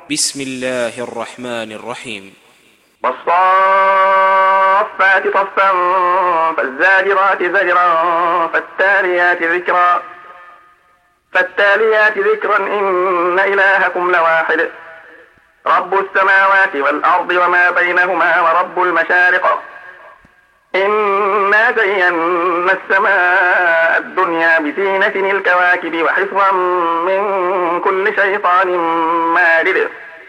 بسم الله الرحمن الرحيم. والصافات صفا فالزاجرات زجرا فالتاليات ذكرا إن إلهكم لواحد رب السماوات والأرض وما بينهما ورب المشارق إنا زينا السماء الدنيا بزينة الكواكب وحفظا من كل شيطان مارد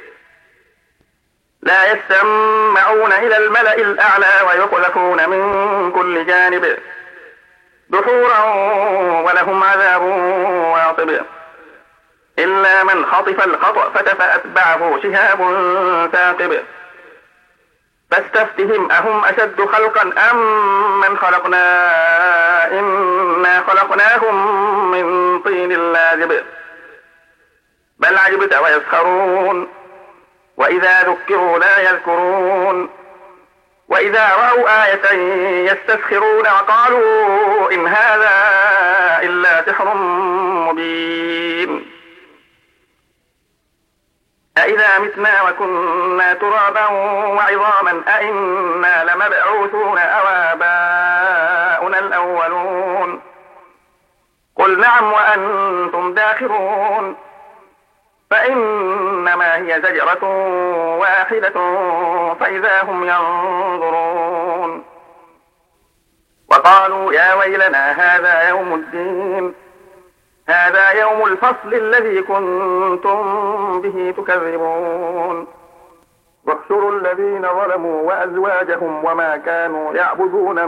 لا يستمعون إلى الملأ الأعلى ويقذفون من كل جانب دحورا ولهم عذاب واصب إلا من خطف الخطأ فأتبعه شهاب ثاقب فاستفتهم أهم أشد خلقا أم من خلقنا إنا خلقناهم من طين لازب بل عجبت ويسخرون وإذا ذكروا لا يذكرون وإذا رأوا آية يستسخرون وقالوا إن هذا إلا سحر مبين أإذا متنا وكنا ترابا وعظاما أإنا لمبعوثون أو آباؤنا الأولون قل نعم وأنتم داخرون فإنما هي زجرة واحدة فإذا هم ينظرون وقالوا يا ويلنا هذا يوم الدين هذا يوم الفصل الذي كنتم به تكذبون واحشروا الذين ظلموا وأزواجهم وما كانوا يعبدون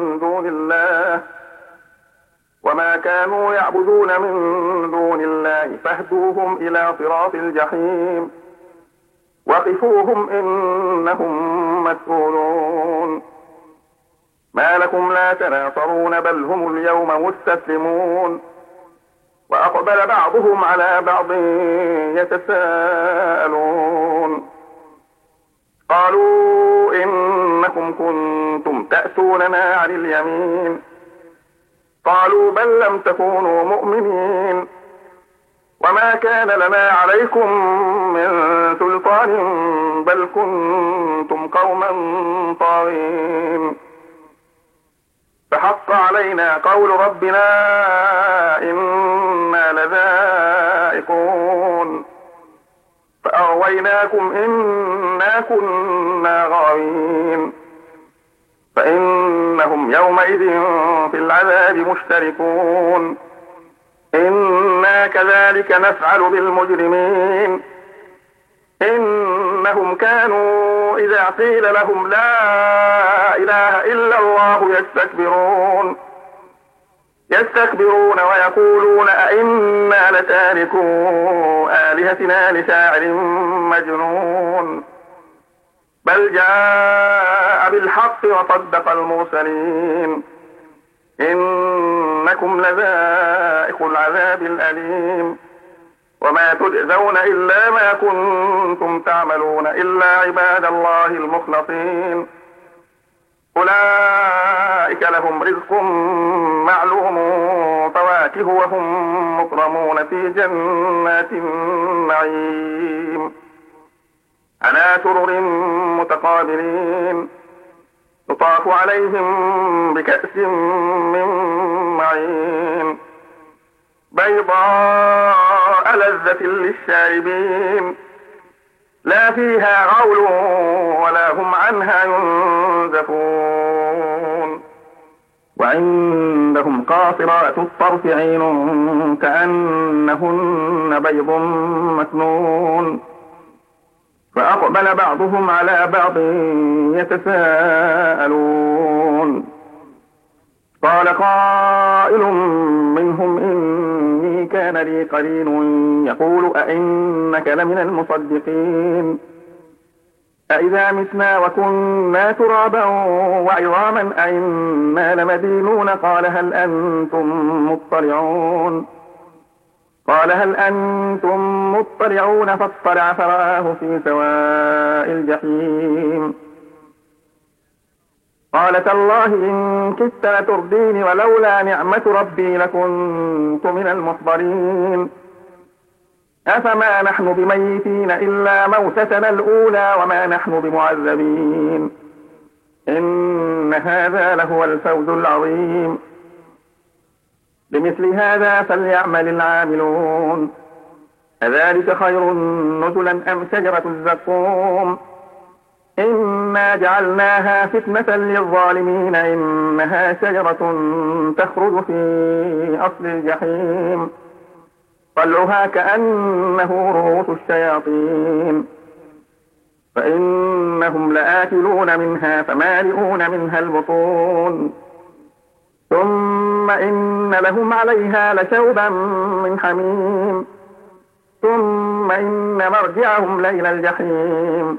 من دون الله فاهدوهم إلى صراط الجحيم وقفوهم إنهم مسؤولون ما لكم لا تناصرون بل هم اليوم مستسلمون وأقبل بعضهم على بعض يتساءلون قالوا إنكم كنتم تأتوننا عن اليمين قالوا بل لم تكونوا مؤمنين وما كان لنا عليكم من سلطان بل كنتم قوما طاغين فحق علينا قول ربنا إنا لذائقون فأغويناكم إنا كنا غاوين فإنهم يومئذ في العذاب مشتركون إنا كذلك نفعل بالمجرمين إنهم كانوا إذا قيل لهم لا إله إلا الله يستكبرون ويقولون أئنا لتاركو آلهتنا لشاعر مجنون بل جاء بالحق وصدق المرسلين إنكم لذائق العذاب الأليم وما تجزون إلا ما كنتم تعملون إلا عباد الله المخلصين أولئك لهم رزق معلوم فواكه وهم مكرمون في جنات النعيم على سرر متقابلين يطاف عليهم بكأس من معين بيضاء لذة للشاربين لا فيها غول ولا هم عنها ينزفون وعندهم قاصرات الطرف عين كأنهن بيض مكنون فأقبل بعضهم على بعض يتساءلون قال قائل منهم إني كان لي قرين يقول أئنك لمن المصدقين أإذا متنا وكنا ترابا وعظاما أئنا لمدينون قال هل أنتم مطلعون فاطلع فرآه في سواء الجحيم قال تالله إن كدت لتردين ولولا نعمة ربي لكنت من المحضرين أفما نحن بميتين إلا موتتنا الأولى وما نحن بمعذبين إن هذا لهو الفوز العظيم لمثل هذا فليعمل العاملون أذلك خير نزلا أم شجرة الزقوم إنا جعلناها فتنة للظالمين إنها شجرة تخرج في أصل الجحيم طلعها كأنه رؤوس الشياطين فإنهم لآكلون منها فمالئون منها البطون ثم إن لهم عليها لشوبا من حميم ثم إن مرجعهم لإلى الجحيم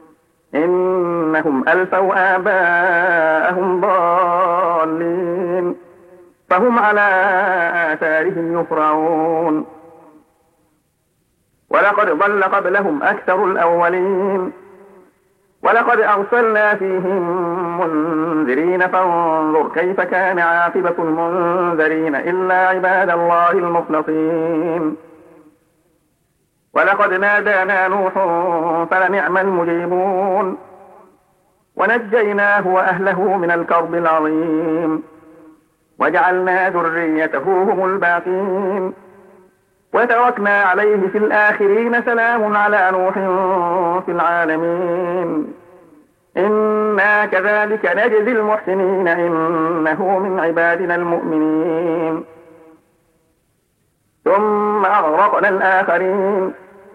إنهم ألفوا آباءهم ضالين فهم على آثارهم يفرعون ولقد ضل قبلهم أكثر الأولين ولقد أرسلنا فيهم منذرين فانظر كيف كان عاقبة المنذرين إلا عباد الله المخلصين ولقد نادانا نوح فلنعم المجيبون ونجيناه وأهله من الكرب العظيم وجعلنا ذريته هم الباقين وتركنا عليه في الآخرين سلام على نوح في العالمين إنا كذلك نجزي المحسنين إنه من عبادنا المؤمنين ثم أغرقنا الآخرين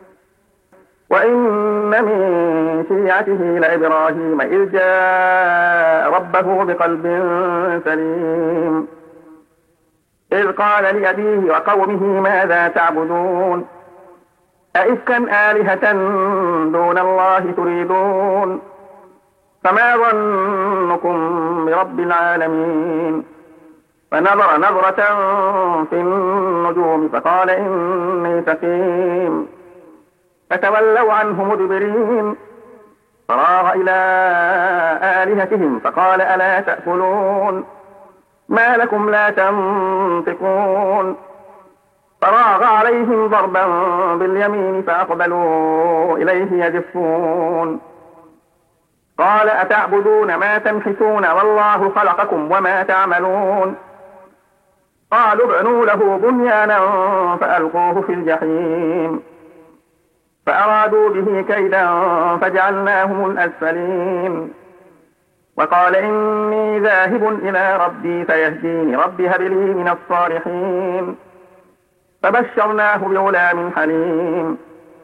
وإن من شيعته لإبراهيم إذ جاء ربه بقلب سليم إذ قال لأبيه وقومه ماذا تعبدون أئفكا آلهة دون الله تريدون فما ظنكم برب العالمين فنظر نظرة في النجوم فقال إني سقيم فتولوا عنه مدبرين فراغ إلى آلهتهم فقال ألا تأكلون ما لكم لا تنطقون فراغ عليهم ضربا باليمين فأقبلوا إليه يزفون قال أتعبدون ما تنحتون والله خلقكم وما تعملون قالوا ابنوا له بنيانا فألقوه في الجحيم فأرادوا به كيدا فجعلناهم الأسفلين وقال إني ذاهب إلى ربي سيهديني ربي هب لي من الصالحين فبشرناه بغلام حليم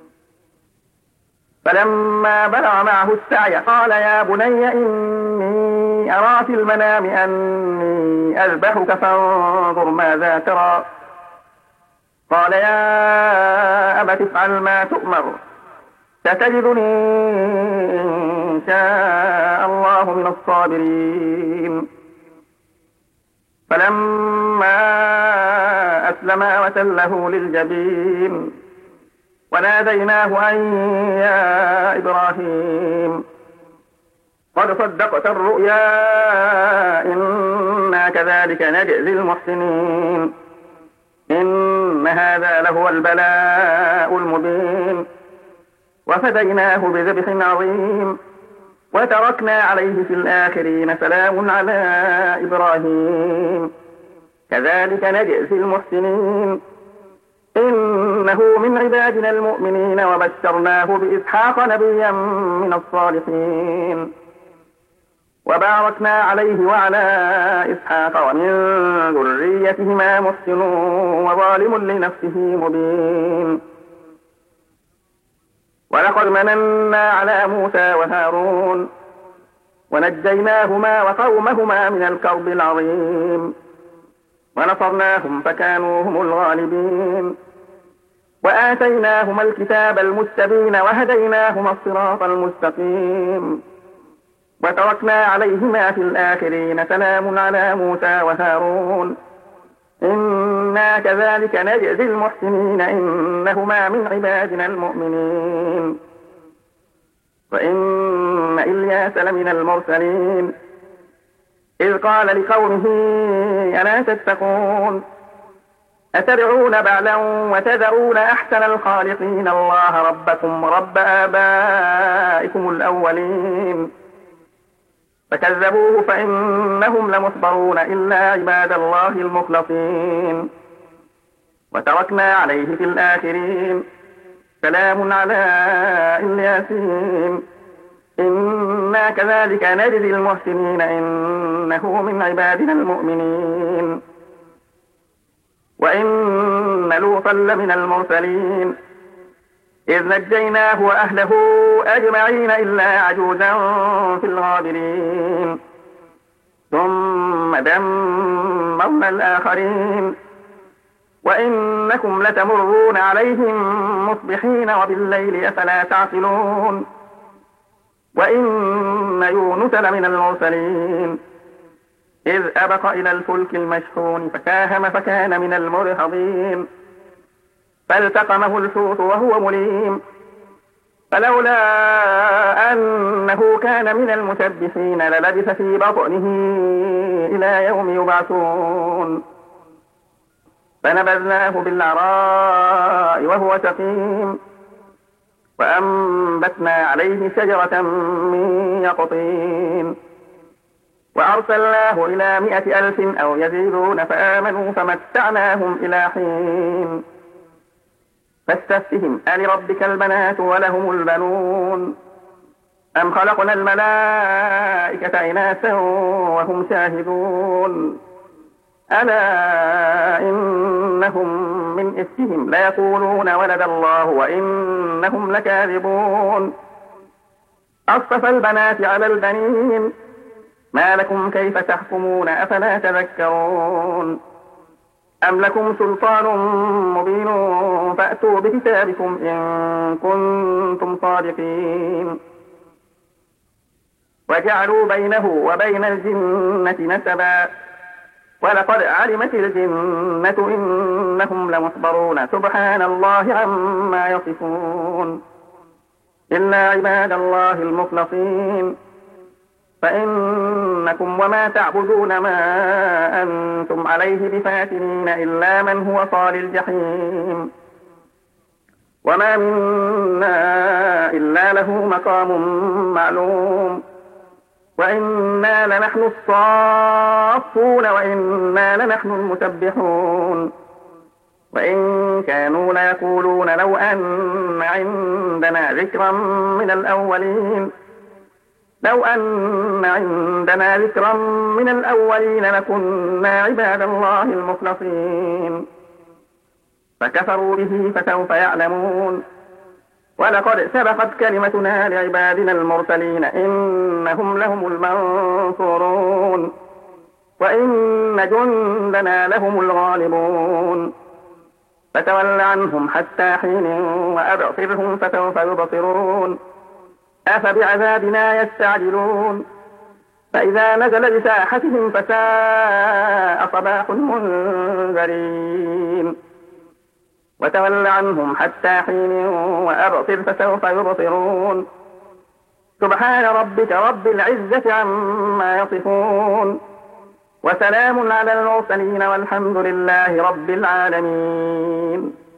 فلما بلغ معه السعي قال يا بني إني أرى في المنام أني أذبحك فانظر ماذا ترى قال يا أبت افعل ما تؤمر ستجدني إن شاء الله من الصابرين فلما أسلما وتله للجبين وناديناه أن يا إبراهيم قد صدقت الرؤيا إنا كذلك نجزي المحسنين إن هذا لهو البلاء المبين وفديناه بذبح عظيم وتركنا عليه في الآخرين سلام على إبراهيم كذلك نجزي المحسنين إنه من عبادنا المؤمنين وبشرناه بإسحاق نبيا من الصالحين وباركنا عليه وعلى إسحاق ومن ذريتهما محسن وظالم لنفسه مبين ولقد مننا على موسى وهارون ونجيناهما وقومهما من الكرب العظيم ونصرناهم فكانوا هم الغالبين وآتيناهما الكتاب المستبين وهديناهما الصراط المستقيم وتركنا عليهما في الآخرين سلام على موسى وهارون إنا كذلك نجزي المحسنين إنهما من عبادنا المؤمنين وإن إلياس لمن المرسلين إذ قال لقومه ألا تتقون أتدعون بعلا وتذرون أحسن الخالقين الله ربكم ورب آبائكم الأولين فكذبوه فإنهم لمحضرون إلا عباد الله المخلصين وتركنا عليه في الآخرين سلام على الياسين إنا كذلك نجزي المحسنين إنه من عبادنا المؤمنين وإن لوطا لمن المرسلين إذ نجيناه وأهله أجمعين إلا عجوزا في الغابرين ثم دمرنا الآخرين وإنكم لتمرون عليهم مصبحين وبالليل أفلا تعقلون وإن يونس لمن المرسلين إذ أبق إلى الفلك المشحون فساهم فكان من المدحضين فالتقمه الحوت وهو مليم فلولا أنه كان من المسبحين للبث في بطنه إلى يوم يبعثون فنبذناه بالعراء وهو سقيم وأنبتنا عليه شجرة من يقطين وأرسلناه إلى 100,000 أو يزيدون فآمنوا فمتعناهم إلى حين فاستفتهم ألربك البنات ولهم البنون أم خلقنا الملائكة إناثا وهم شاهدون ألا إنهم من إفكهم ليقولون ولد الله وإنهم لكاذبون أصطفى البنات على البنين ما لكم كيف تحكمون أفلا تذكرون أم لكم سلطان مبين فأتوا بكتابكم إن كنتم صادقين وجعلوا بينه وبين الجنة نسبا ولقد علمت الجنة إنهم لمحضرون سبحان الله عما يصفون إلا عباد الله المخلصين فإنكم وما تعبدون ما أنتم عليه بفاتنين إلا من هو صال الجحيم وما منا إلا له مقام معلوم وإنا لنحن الصافون وإنا لنحن المسبحون وإن كانوا ليقولون لو أن عندنا ذكرا من الأولين لكنا عباد الله المخلصين فكفروا به فسوف يعلمون ولقد سبقت كلمتنا لعبادنا المرسلين إنهم لهم المنصورون وإن جندنا لهم الغالبون فتول عنهم حتى حين وأبصرهم فسوف يبصرون أفبعذابنا يستعجلون فإذا نزل بساحتهم فساء صباح المنذرين وتول عنهم حتى حين وأبصر فسوف يبصرون سبحان ربك رب العزة عما يصفون وسلام على المرسلين والحمد لله رب العالمين.